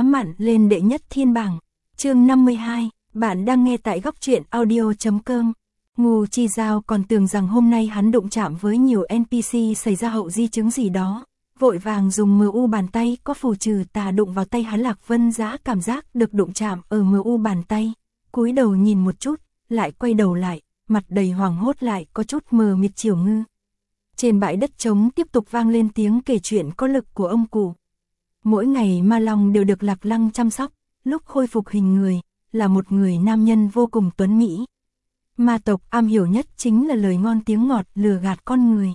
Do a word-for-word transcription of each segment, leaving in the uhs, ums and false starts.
chóng mặn lên đệ nhất thiên bảng. Chương năm mươi hai, bạn đang nghe tại góc truyện audio chấm com. Ngô Chi Giao còn tưởng rằng hôm nay hắn đụng chạm với nhiều en pê xê xảy ra hậu di chứng gì đó, vội vàng dùng em u bàn tay có phù trừ tà đụng vào tay hắn. Lạc Vân Dã cảm giác được đụng chạm ở em u bàn tay, cúi đầu nhìn một chút, lại quay đầu lại, mặt đầy hoảng hốt lại có chút mờ mịt. Chiều Ngư. Trên bãi đất trống tiếp tục vang lên tiếng kể chuyện có lực của ông cụ. Mỗi ngày Ma Long đều được Lạc Lăng chăm sóc, lúc khôi phục hình người, là một người nam nhân vô cùng tuấn mỹ. Ma tộc am hiểu nhất chính là lời ngon tiếng ngọt lừa gạt con người.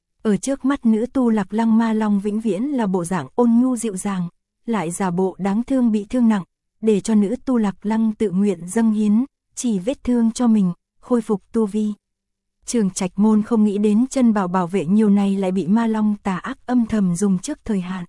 Ở trước mắt nữ tu Lạc Lăng, Ma Long vĩnh viễn là bộ dạng ôn nhu dịu dàng, lại giả bộ đáng thương bị thương nặng, để cho nữ tu Lạc Lăng tự nguyện dâng hiến, chỉ vết thương cho mình, khôi phục tu vi. Trường Trạch Môn không nghĩ đến chân bảo bảo vệ nhiều này lại bị Ma Long tà ác âm thầm dùng trước thời hạn.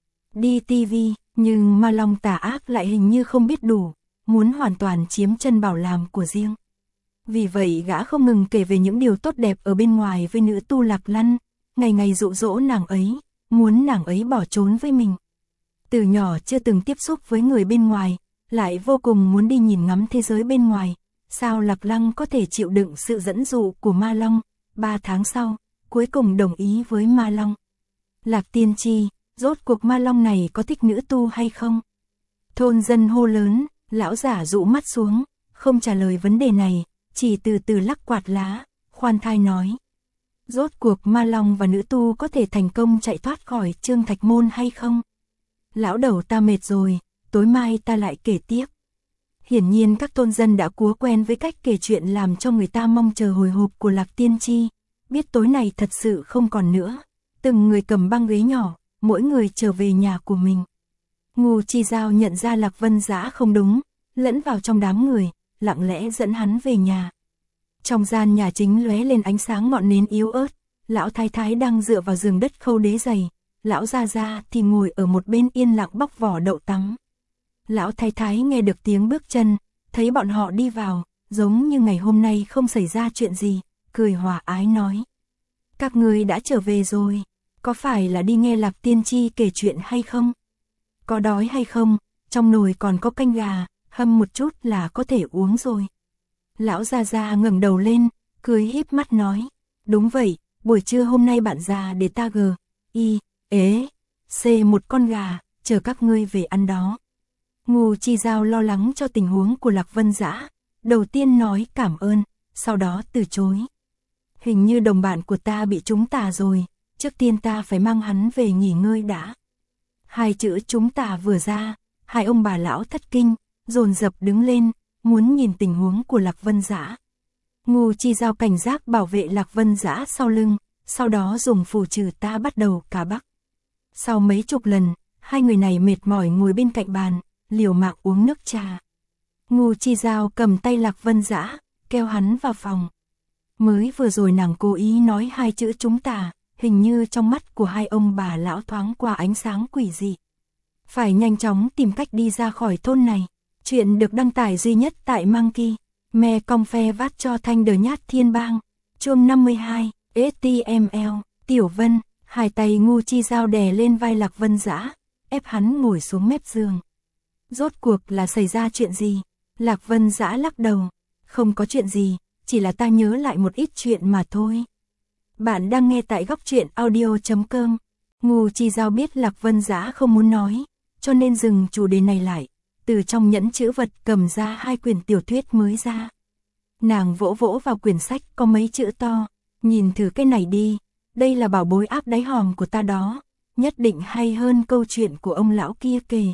Đi ti vi, nhưng Ma Long tà ác lại hình như không biết đủ, muốn hoàn toàn chiếm chân bảo làm của riêng. Vì vậy gã không ngừng kể về những điều tốt đẹp ở bên ngoài với nữ tu Lạc Lăng, ngày ngày dụ dỗ nàng ấy, muốn nàng ấy bỏ trốn với mình. Từ nhỏ chưa từng tiếp xúc với người bên ngoài, lại vô cùng muốn đi nhìn ngắm thế giới bên ngoài. Sao Lạc Lăng có thể chịu đựng sự dẫn dụ của Ma Long? Ba tháng sau, cuối cùng đồng ý với Ma Long. Lạc Tiên Tri, rốt cuộc Ma Long này có thích nữ tu hay không? Thôn dân hô lớn, lão giả dụ mắt xuống, không trả lời vấn đề này, chỉ từ từ lắc quạt lá, khoan thai nói. Rốt cuộc Ma Long và nữ tu có thể thành công chạy thoát khỏi Trương Thạch Môn hay không? Lão đầu ta mệt rồi, tối mai ta lại kể tiếp. Hiển nhiên các thôn dân đã cúa quen với cách kể chuyện làm cho người ta mong chờ hồi hộp của Lạc Tiên Tri, biết tối này thật sự không còn nữa. Từng người cầm băng ghế nhỏ, mỗi người trở về nhà của mình. Ngô Chi Giao nhận ra Lạc Vân Dã không đúng, lẫn vào trong đám người, lặng lẽ dẫn hắn về nhà. Trong gian nhà chính lóe lên ánh sáng ngọn nến yếu ớt, lão thái thái đang dựa vào giường đất khâu đế giày, lão gia gia thì ngồi ở một bên yên lặng bóc vỏ đậu tắm. Lão thái thái nghe được tiếng bước chân, thấy bọn họ đi vào, giống như ngày hôm nay không xảy ra chuyện gì, cười hòa ái nói. Các ngươi đã trở về rồi, có phải là đi nghe Lạc Tiên Tri kể chuyện hay không? Có đói hay không? Trong nồi còn có canh gà, hâm một chút là có thể uống rồi. Lão gia gia ngẩng đầu lên, cười híp mắt nói. Đúng vậy, buổi trưa hôm nay bạn già để ta gờ, y, ế, xê một con gà, chờ các ngươi về ăn đó. Ngô Chi Giao lo lắng cho tình huống của Lạc Vân Dã, đầu tiên nói cảm ơn, sau đó từ chối. Hình như đồng bạn của ta bị trúng tà rồi, trước tiên ta phải mang hắn về nghỉ ngơi đã. Hai chữ trúng tà vừa ra, hai ông bà lão thất kinh, dồn dập đứng lên, muốn nhìn tình huống của Lạc Vân Dã. Ngô Chi Giao cảnh giác bảo vệ Lạc Vân Dã sau lưng, sau đó dùng phù trừ ta bắt đầu cá bắc. Sau mấy chục lần, hai người này mệt mỏi ngồi bên cạnh bàn, liều mạng uống nước trà. Ngô Chi Giao cầm tay Lạc Vân Dã, kéo hắn vào phòng. Mới vừa rồi nàng cố ý nói hai chữ chúng ta, hình như trong mắt của hai ông bà lão thoáng qua ánh sáng quỷ dị. Phải nhanh chóng tìm cách đi ra khỏi thôn này. Chuyện được đăng tải duy nhất tại Monkey, me cong phe vát cho thanh đờ nhát thiên bang. Chương năm mươi hai, ếch ti em eo, Tiểu Vân, hai tay Ngô Chi Giao đè lên vai Lạc Vân Dã, ép hắn ngồi xuống mép giường. Rốt cuộc là xảy ra chuyện gì? Lạc Vân Dã lắc đầu. Không có chuyện gì, chỉ là ta nhớ lại một ít chuyện mà thôi. Bạn đang nghe tại góc truyện audio chấm com. Ngô Chi Giao biết Lạc Vân Dã không muốn nói, cho nên dừng chủ đề này lại. Từ trong nhẫn chữ vật cầm ra hai quyển tiểu thuyết mới ra. Nàng vỗ vỗ vào quyển sách có mấy chữ to. Nhìn thử cái này đi, đây là bảo bối áp đáy hòm của ta đó. Nhất định hay hơn câu chuyện của ông lão kia kể.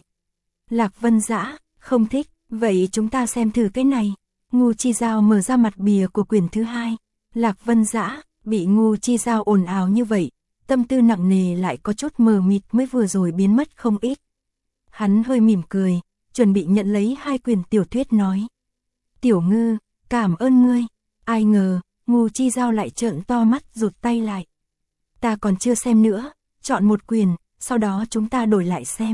Lạc Vân Dã, không thích, vậy chúng ta xem thử cái này. Ngô Chi Giao mở ra mặt bìa của quyển thứ hai. Lạc Vân Dã, bị Ngô Chi Giao ồn ào như vậy, tâm tư nặng nề lại có chút mờ mịt mới vừa rồi biến mất không ít. Hắn hơi mỉm cười, chuẩn bị nhận lấy hai quyển tiểu thuyết nói. Tiểu Ngư, cảm ơn ngươi. Ai ngờ, Ngô Chi Giao lại trợn to mắt rụt tay lại. Ta còn chưa xem nữa, chọn một quyển, sau đó chúng ta đổi lại xem.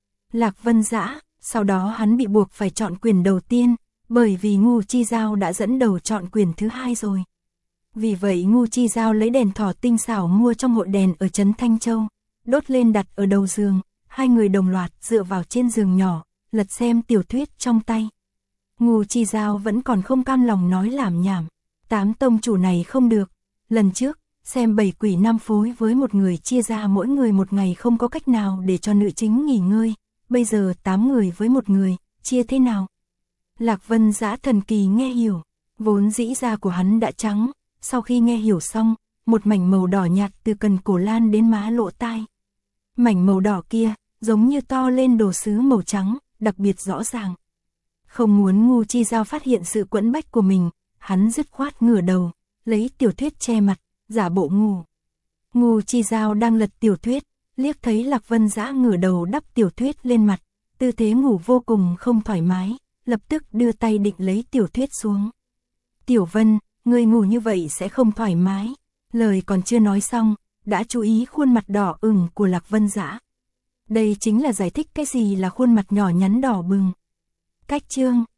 Lạc Vân Dã, sau đó hắn bị buộc phải chọn quyển đầu tiên, bởi vì Ngô Chi Giao đã dẫn đầu chọn quyển thứ hai rồi. Vì vậy Ngô Chi Giao lấy đèn thỏ tinh xảo mua trong hội đèn ở trấn Thanh Châu, đốt lên đặt ở đầu giường, hai người đồng loạt dựa vào trên giường nhỏ, lật xem tiểu thuyết trong tay. Ngô Chi Giao vẫn còn không cam lòng nói làm nhảm. Tám tông chủ này không được. Lần trước, xem bảy quỷ năm phối với một người chia ra mỗi người một ngày không có cách nào để cho nữ chính nghỉ ngơi. Bây giờ tám người với một người, chia thế nào? Lạc Vân Dã thần kỳ nghe hiểu. Vốn dĩ da của hắn đã trắng, sau khi nghe hiểu xong, một mảnh màu đỏ nhạt từ cần cổ lan đến má lỗ tai. Mảnh màu đỏ kia, giống như to lên đồ sứ màu trắng, đặc biệt rõ ràng. Không muốn Ngô Chi Giao phát hiện sự quẫn bách của mình, hắn dứt khoát ngửa đầu, lấy tiểu thuyết che mặt, giả bộ ngủ. Ngô Chi Giao đang lật tiểu thuyết, liếc thấy Lạc Vân Dã ngửa đầu đắp tiểu thuyết lên mặt, tư thế ngủ vô cùng không thoải mái, lập tức đưa tay định lấy tiểu thuyết xuống. Tiểu Vân, ngươi ngủ như vậy sẽ không thoải mái. Lời còn chưa nói xong, đã chú ý khuôn mặt đỏ ửng của Lạc Vân Dã. Đây chính là giải thích cái gì là khuôn mặt nhỏ nhắn đỏ bừng. Cách chương